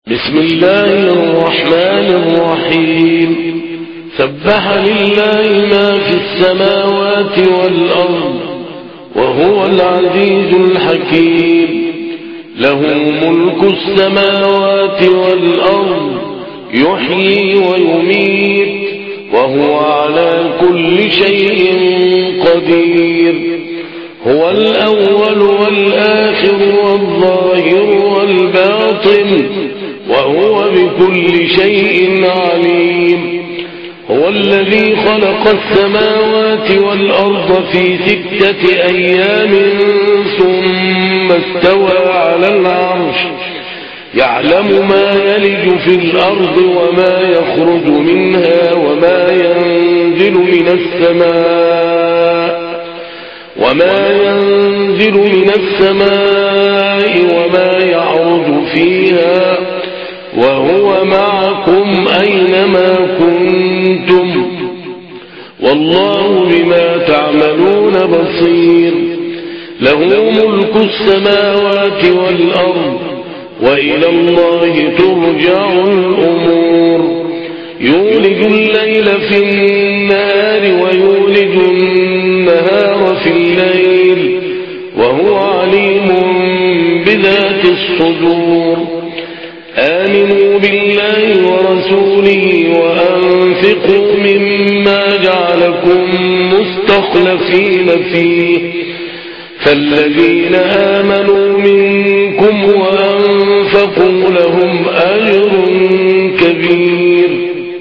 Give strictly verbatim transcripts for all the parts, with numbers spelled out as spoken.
بسم الله الرحمن الرحيم. سبح لله ما في السماوات والأرض وهو العزيز الحكيم. له ملك السماوات والأرض يحيي ويميت وهو على كل شيء قدير. هو الأول والآخر والظاهر والباطن وهو بكل شيء عليم. هو الذي خلق السماوات والأرض في ستة أيام ثم استوى على العرش يعلم ما يلج في الأرض وما يخرج منها وما ينزل من السماء وما ينزل من السماء وما يعرج فيها وهو معكم أينما كنتم والله بما تعملون بصير. له ملك السماوات والأرض وإلى الله ترجع الأمور. يولج الليل في النهار ويولج النهار في الليل وهو عليم بذات الصدور. آمنوا بالله ورسوله وأنفقوا مما جعلكم مستخلفين فيه فالذين آمنوا منكم وأنفقوا لهم أجر كبير.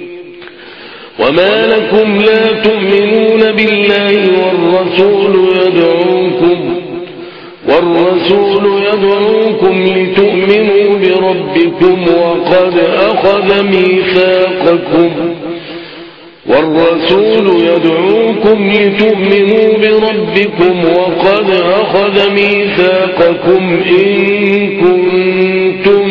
وما لكم لا تؤمنون بالله والرسول يدعوكم والرسول يدعوكم لتؤمنوا بربكم وقد أخذ ميثاقكم والرسول يدعوكم لتؤمنوا بربكم وقد أخذ ميثاقكم إن كنتم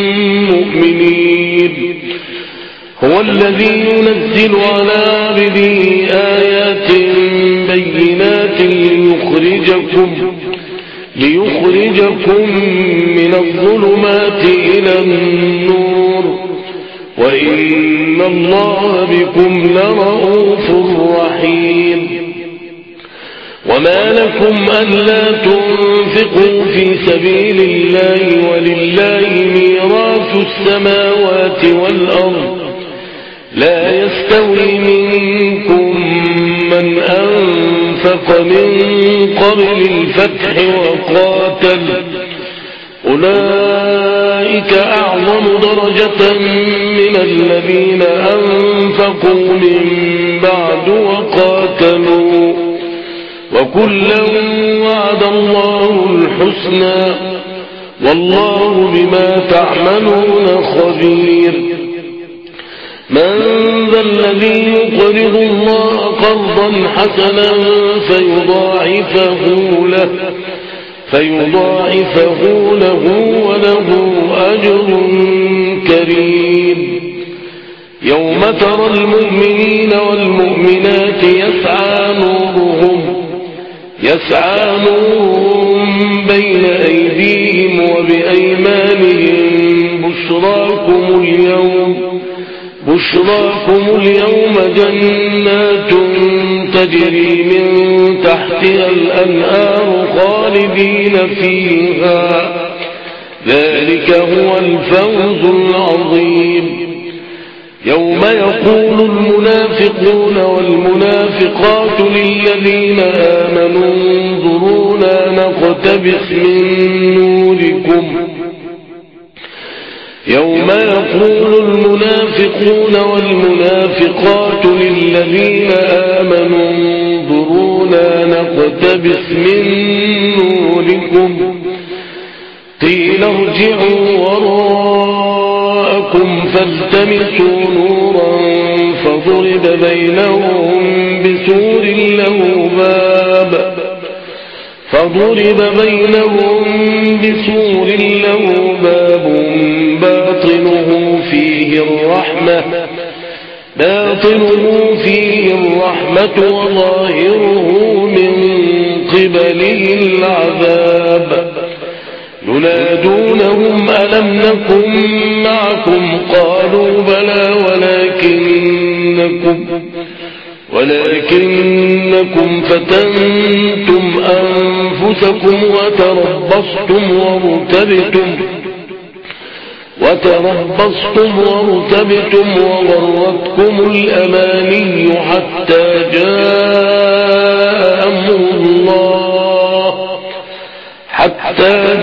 مؤمنين. هو الذي ينزل على عبده آيات بينات ليخرجكم ليخرجكم من الظلمات إلى النور وإن الله بكم لرؤوف رحيم. وما لكم ألا تنفقوا في سبيل الله ولله ميراث السماوات والأرض لا يستوي منكم من أنفق من قبل الفتح وقاتل أولئك أعظم درجة من الذين أنفقوا من بعد وقاتلوا وكلا وعد الله الحسنى والله بما تعملون خبير. من ذا الذي يقرض الله قرضا حسنا فيضاعفه له فيضاعفه له وله أجر كريم. يوم ترى المؤمنين والمؤمنات يسعى نورهم يسعى نورهم بين أيديهم وبأيمانهم بشراكم اليوم بشراكم اليوم جنات تجري من تحتها الأنهار خالدين فيها ذلك هو الفوز العظيم. يوم يقول المنافقون والمنافقات للذين آمنوا انظرونا نقتبس من نوركم يوم يقول المنافقون والمنافقات للذين آمنوا انظرونا نقتبس من نوركم قيل ارجعوا وراءكم فالتمسوا نورا فضرب بينهم بسور له باب فضرب بينهم بسور له باب باطنه فيه الرحمة باطنه فيه الرحمة وظاهره من قبله العذاب. ينادونهم ألم نكن معكم قالوا بلى ولكنكم ولكنكم فتنتم أنفسكم وتربصتم وارتبتم وتربصتم وارتبتم وغرتكم الأماني حتى جاء أمر الله حتى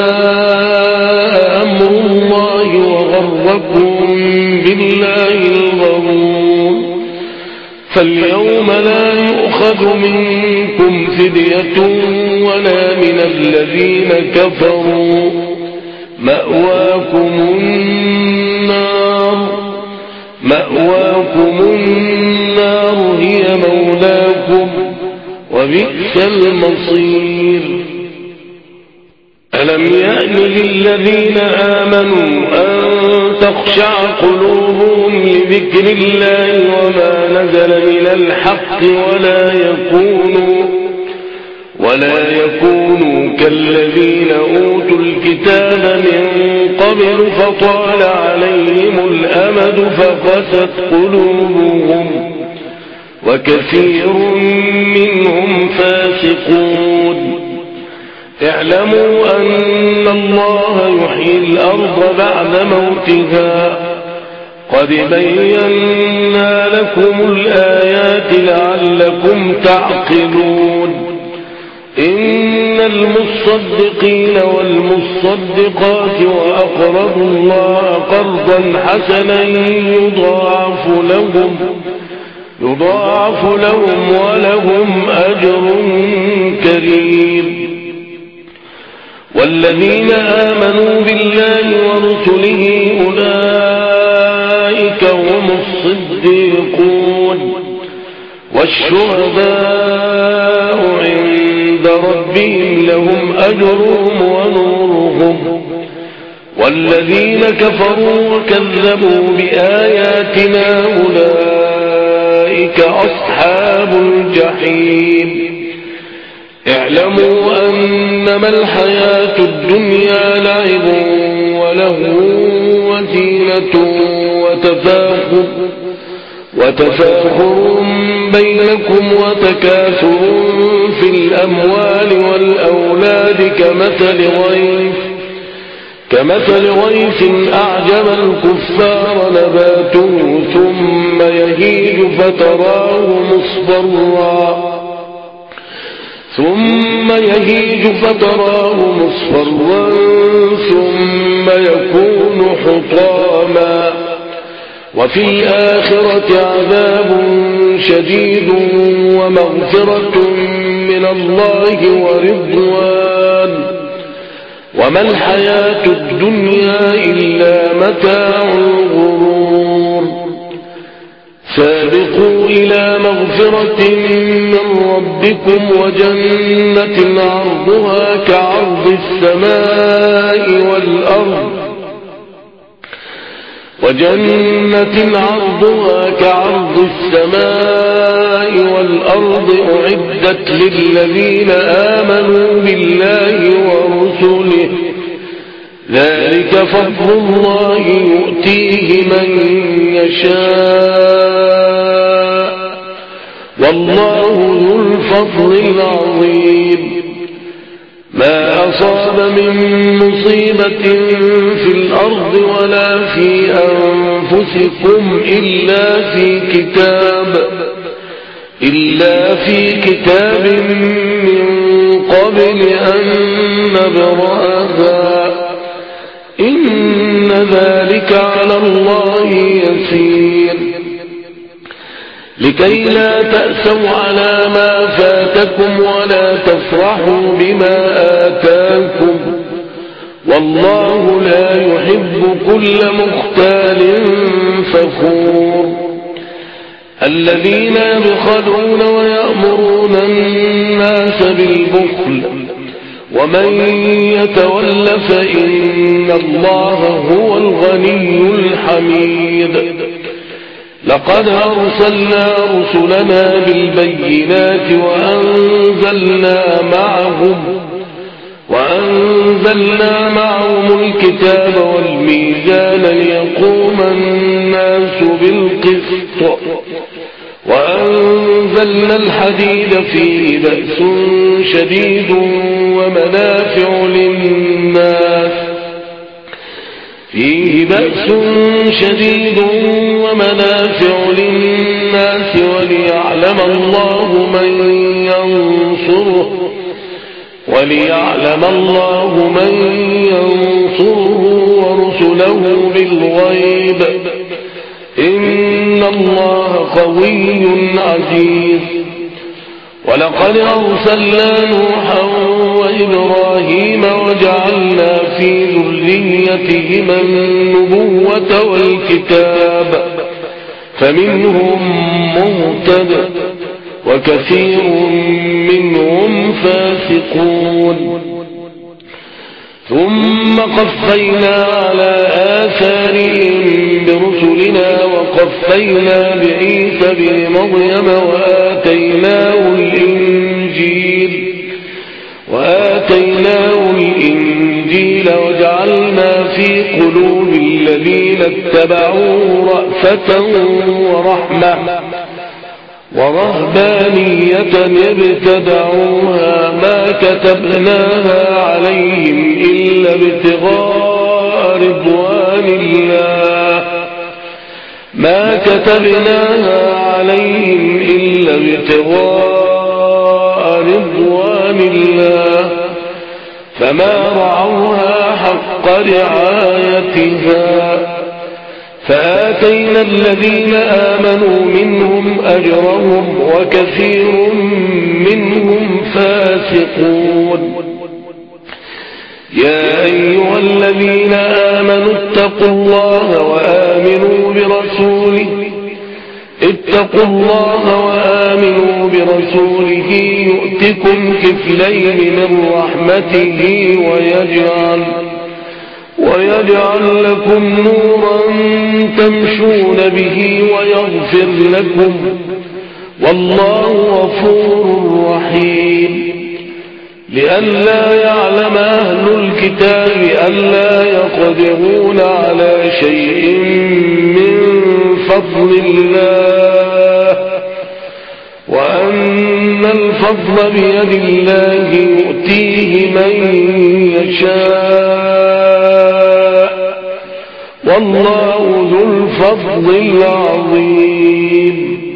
جاء أمر الله وغركم بالله الغرور فاليوم لا يؤخذ منكم فدية ولا من الذين كفروا مأواكم النار مأواكم النار هي مولاكم وبئس المصير ألم يأن للذين آمنوا أن تخشع قلوبهم لذكر الله وما نزل من الحق ولا يكونوا ولا يكونوا كالذين أوتوا الكتاب من قبل فطال عليهم الأمد فقست قلوبهم وكثير منهم فاسقون اعلموا أن الله يحيي الأرض بعد موتها قد بينا لكم الآيات لعلكم تعقلون إن المصدقين والمصدقات وأقرضوا الله قرضا حسنا يضاعف لهم يضاعف لهم ولهم أجر كريم والذين آمنوا بالله ورسله أولئك هم الصديقون والشهداء عند ربهم لهم أجرهم ونورهم والذين كفروا وكذبوا بآياتنا أولئك أصحاب الجحيم اعلموا أنما الحياة الدنيا لعب ولهو وزينة وتفاخر وتفاخر بينكم وتكاثر في الأموال والأولاد كمثل غيث كمثل غيث أعجب الكفار نباته ثم يهيج فتراه مصفرا ثم يهيج فتراه مصفرا ثم يكون حطاما وفي الآخرة عذاب شديد ومغفرة من الله ورضوان وما الحياة الدنيا إلا متاع الغرور سابقوا إلى مغفرة من ربكم وجنة عرضها كعرض السماء والأرض وجنة عرضها كعرض السماء والأرض أعدت للذين آمنوا بالله ورسله ذلك فضل الله يؤتيه من يشاء والله ذو الفضل العظيم ما أصاب من مصيبة في الأرض ولا في أنفسكم إلا في كتاب إلا في كتاب من قبل أن نبرأها إن ذلك على الله يسير لكي لا تأسوا على ما فاتكم ولا تفرحوا بما آتاكم والله لا يحب كل مختال فخور الذين يبخلون ويأمرون الناس بالبخل ومن يتول فإن الله هو الغني الحميد لقد أرسلنا رسلنا بالبينات وأنزلنا معهم وأنزلنا معهم الكتاب والميزان ليقوم الناس بالقسط وأنزلنا الحديد فيه بأس شديد ومنافع للناس فيه بأس شديد ومنافع للناس وليعلم الله من ينصره وليعلم الله من ينصره ورسله بالغيب إن الله قوي عزيز. ولقد أرسلنا نوحا وإبراهيم وجعلنا في ذريتهما النبوة والكتاب فمنهم مهتد وكثير منهم فاسقون. ثم قفينا على آثارهم برسلنا وقفينا بعيسى بن مريم وآتيناه الإنجيل وآتيناه الإنجيل وجعلنا في قلوب الذين اتبعوه رأفة ورحمة ورهبانية ابتدعوها ما كتبناها عليهم إلا ابتغاء رضوان الله ما كتبناها عليهم إلا ابتغاء رضوان الله فما رعوها حق رعايتها فآتينا الذين آمنوا منهم أجرهم وكثير منهم فاسقون. يا أيها الذين آمنوا اتقوا الله وآمنوا برسوله اتقوا الله وآمنوا برسوله يؤتكم كفلين من رحمته ويجعل ويجعل لكم نورا تمشون به ويغفر لكم والله غفور رحيم. لئلا يعلم أهل الكتاب ألا يقدرون على شيء من فضل الله وأن الفضل بيد الله يؤتيه من يشاء والله ذو الفضل العظيم.